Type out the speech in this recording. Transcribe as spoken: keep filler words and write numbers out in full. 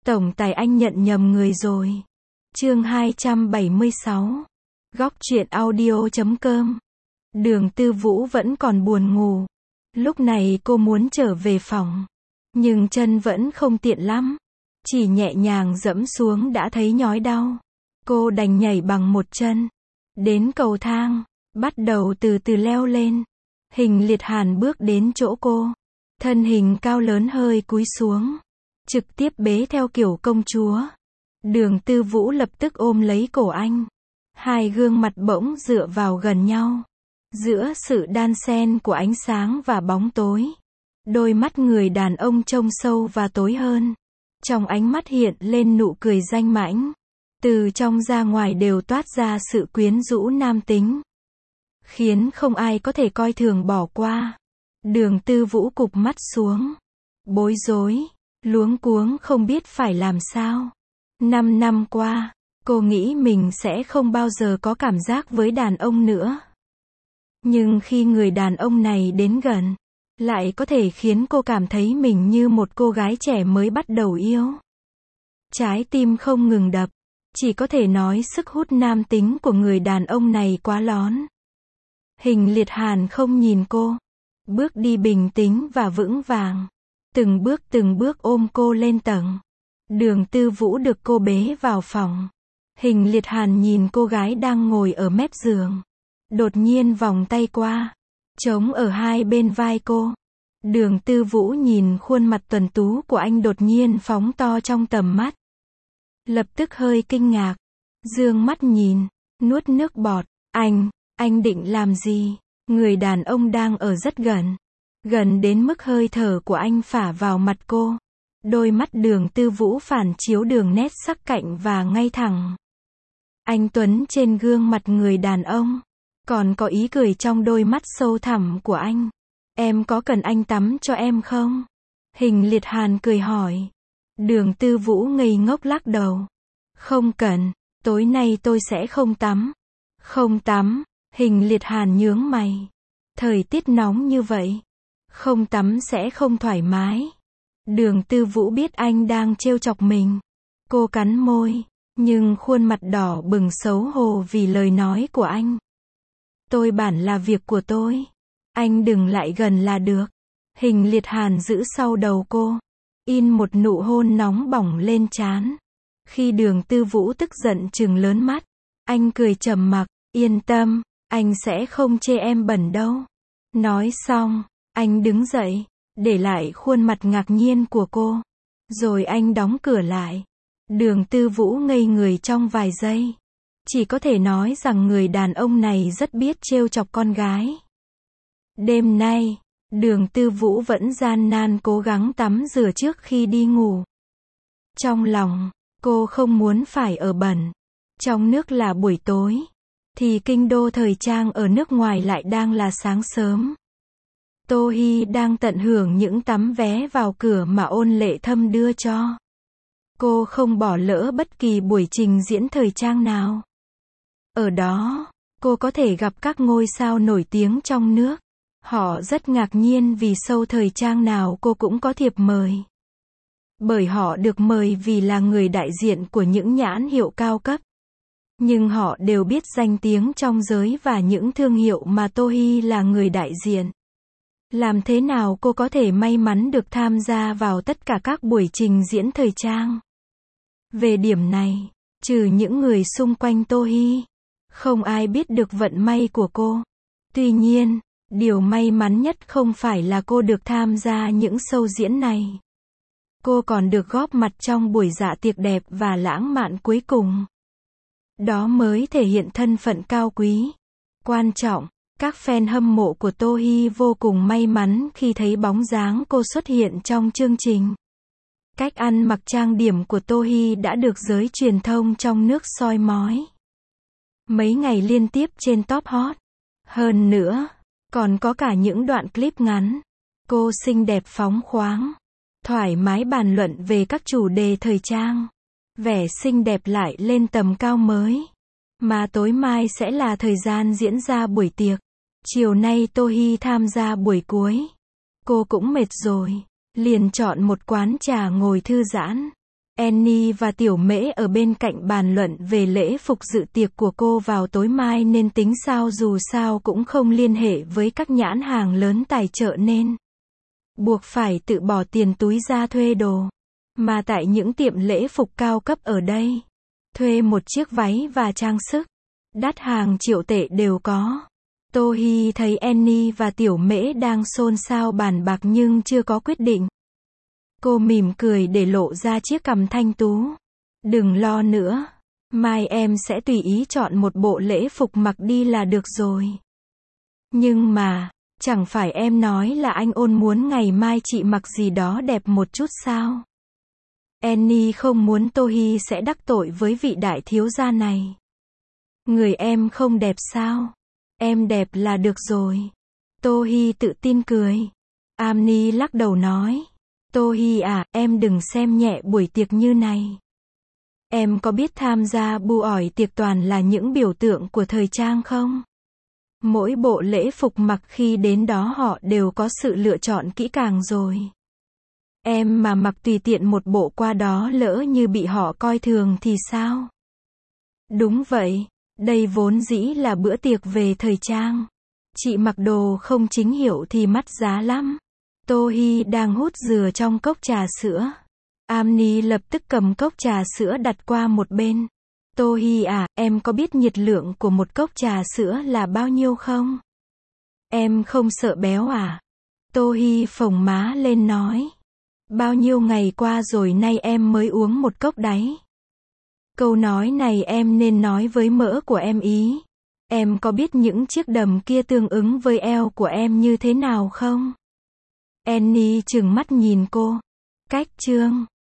Tổng tài anh nhận nhầm người rồi. Chương hai trăm bảy mươi sáu. Góc truyện audio chấm com. Đường Tư Vũ vẫn còn buồn ngủ. Lúc này cô muốn trở về phòng. Nhưng chân vẫn không tiện lắm. Chỉ nhẹ nhàng dẫm xuống đã thấy nhói đau. Cô đành nhảy bằng một chân. Đến cầu thang. Bắt đầu từ từ leo lên. Hình Liệt Hàn bước đến chỗ cô. Thân hình cao lớn hơi cúi xuống. Trực tiếp bế theo kiểu công chúa. Đường Tư Vũ lập tức ôm lấy cổ anh. Hai gương mặt bỗng dựa vào gần nhau. Giữa sự đan xen của ánh sáng và bóng tối. Đôi mắt người đàn ông trông sâu và tối hơn. Trong ánh mắt hiện lên nụ cười danh mãnh. Từ trong ra ngoài đều toát ra sự quyến rũ nam tính. Khiến không ai có thể coi thường bỏ qua. Đường Tư Vũ cụp mắt xuống. Bối rối, luống cuống không biết phải làm sao. Năm năm qua, cô nghĩ mình sẽ không bao giờ có cảm giác với đàn ông nữa. Nhưng khi người đàn ông này đến gần, lại có thể khiến cô cảm thấy mình như một cô gái trẻ mới bắt đầu yêu. Trái tim không ngừng đập, chỉ có thể nói sức hút nam tính của người đàn ông này quá lón. Hình Liệt Hàn không nhìn cô, bước đi bình tĩnh và vững vàng, từng bước từng bước ôm cô lên tầng. Đường Tư Vũ được cô bế vào phòng. Hình Liệt Hàn nhìn cô gái đang ngồi ở mép giường. Đột nhiên vòng tay qua, chống ở hai bên vai cô. Đường Tư Vũ nhìn khuôn mặt tuấn tú của anh đột nhiên phóng to trong tầm mắt. Lập tức hơi kinh ngạc, dương mắt nhìn, nuốt nước bọt. Anh, anh định làm gì? Người đàn ông đang ở rất gần. Gần đến mức hơi thở của anh phả vào mặt cô. Đôi mắt Đường Tư Vũ phản chiếu đường nét sắc cạnh và ngay thẳng. Anh tuấn trên gương mặt người đàn ông. Còn có ý cười trong đôi mắt sâu thẳm của anh. Em có cần anh tắm cho em không? Hình Liệt Hàn cười hỏi. Đường Tư Vũ ngây ngốc lắc đầu. Không cần, tối nay tôi sẽ không tắm. Không tắm, Hình Liệt Hàn nhướng mày. Thời tiết nóng như vậy. Không tắm sẽ không thoải mái. Đường Tư Vũ biết anh đang trêu chọc mình. Cô cắn môi, nhưng khuôn mặt đỏ bừng xấu hổ vì lời nói của anh. Tôi bản là việc của tôi. Anh đừng lại gần là được. Hình Liệt Hàn giữ sau đầu cô. In một nụ hôn nóng bỏng lên trán. Khi Đường Tư Vũ tức giận trừng lớn mắt. Anh cười trầm mặc. Yên tâm, anh sẽ không chê em bẩn đâu. Nói xong, anh đứng dậy. Để lại khuôn mặt ngạc nhiên của cô. Rồi anh đóng cửa lại. Đường Tư Vũ ngây người trong vài giây. Chỉ có thể nói rằng người đàn ông này rất biết trêu chọc con gái. Đêm nay, Đường Tư Vũ vẫn gian nan cố gắng tắm rửa trước khi đi ngủ. Trong lòng, cô không muốn phải ở bẩn. Trong nước là buổi tối, thì kinh đô thời trang ở nước ngoài lại đang là sáng sớm. Tô Hi đang tận hưởng những tấm vé vào cửa mà Ôn Lệ Thâm đưa cho. Cô không bỏ lỡ bất kỳ buổi trình diễn thời trang nào. Ở đó, cô có thể gặp các ngôi sao nổi tiếng trong nước. Họ rất ngạc nhiên vì show thời trang nào cô cũng có thiệp mời. Bởi họ được mời vì là người đại diện của những nhãn hiệu cao cấp. Nhưng họ đều biết danh tiếng trong giới và những thương hiệu mà Tô Hi là người đại diện. Làm thế nào cô có thể may mắn được tham gia vào tất cả các buổi trình diễn thời trang? Về điểm này, trừ những người xung quanh Tô Hi, không ai biết được vận may của cô. Tuy nhiên, điều may mắn nhất không phải là cô được tham gia những show diễn này. Cô còn được góp mặt trong buổi dạ tiệc đẹp và lãng mạn cuối cùng. Đó mới thể hiện thân phận cao quý. Quan trọng, các fan hâm mộ của Tô Hi vô cùng may mắn khi thấy bóng dáng cô xuất hiện trong chương trình. Cách ăn mặc trang điểm của Tô Hi đã được giới truyền thông trong nước soi mói. Mấy ngày liên tiếp trên top hot. Hơn nữa, còn có cả những đoạn clip ngắn. Cô xinh đẹp phóng khoáng, thoải mái bàn luận về các chủ đề thời trang. Vẻ xinh đẹp lại lên tầm cao mới. Mà tối mai sẽ là thời gian diễn ra buổi tiệc. Chiều nay Tô Hi tham gia buổi cuối. Cô cũng mệt rồi, liền chọn một quán trà ngồi thư giãn. Annie và Tiểu Mễ ở bên cạnh bàn luận về lễ phục dự tiệc của cô vào tối mai nên tính sao dù sao cũng không liên hệ với các nhãn hàng lớn tài trợ nên buộc phải tự bỏ tiền túi ra thuê đồ. Mà tại những tiệm lễ phục cao cấp ở đây, thuê một chiếc váy và trang sức đắt hàng triệu tệ đều có. Tô Hi thấy Annie và Tiểu Mễ đang xôn xao bàn bạc nhưng chưa có quyết định. Cô mỉm cười để lộ ra chiếc cằm thanh tú. Đừng lo nữa, mai em sẽ tùy ý chọn một bộ lễ phục mặc đi là được rồi. Nhưng mà, chẳng phải em nói là anh Ôn muốn ngày mai chị mặc gì đó đẹp một chút sao? Annie không muốn Tô Hi sẽ đắc tội với vị đại thiếu gia này. Người em không đẹp sao? Em đẹp là được rồi. Tô Hi tự tin cười. Annie lắc đầu nói. Tô Hi à, em đừng xem nhẹ buổi tiệc như này. Em có biết tham gia bu ỏi tiệc toàn là những biểu tượng của thời trang không? Mỗi bộ lễ phục mặc khi đến đó họ đều có sự lựa chọn kỹ càng rồi. Em mà mặc tùy tiện một bộ qua đó lỡ như bị họ coi thường thì sao? Đúng vậy, đây vốn dĩ là bữa tiệc về thời trang. Chị mặc đồ không chính hiệu thì mắc giá lắm. Tô Hi đang hút dừa trong cốc trà sữa. Annie lập tức cầm cốc trà sữa đặt qua một bên. Tô Hi à, em có biết nhiệt lượng của một cốc trà sữa là bao nhiêu không? Em không sợ béo à? Tô Hi phồng má lên nói. Bao nhiêu ngày qua rồi nay em mới uống một cốc đấy. Câu nói này em nên nói với mỡ của em ý. Em có biết những chiếc đầm kia tương ứng với eo của em như thế nào không? Annie trừng mắt nhìn cô. Cách chương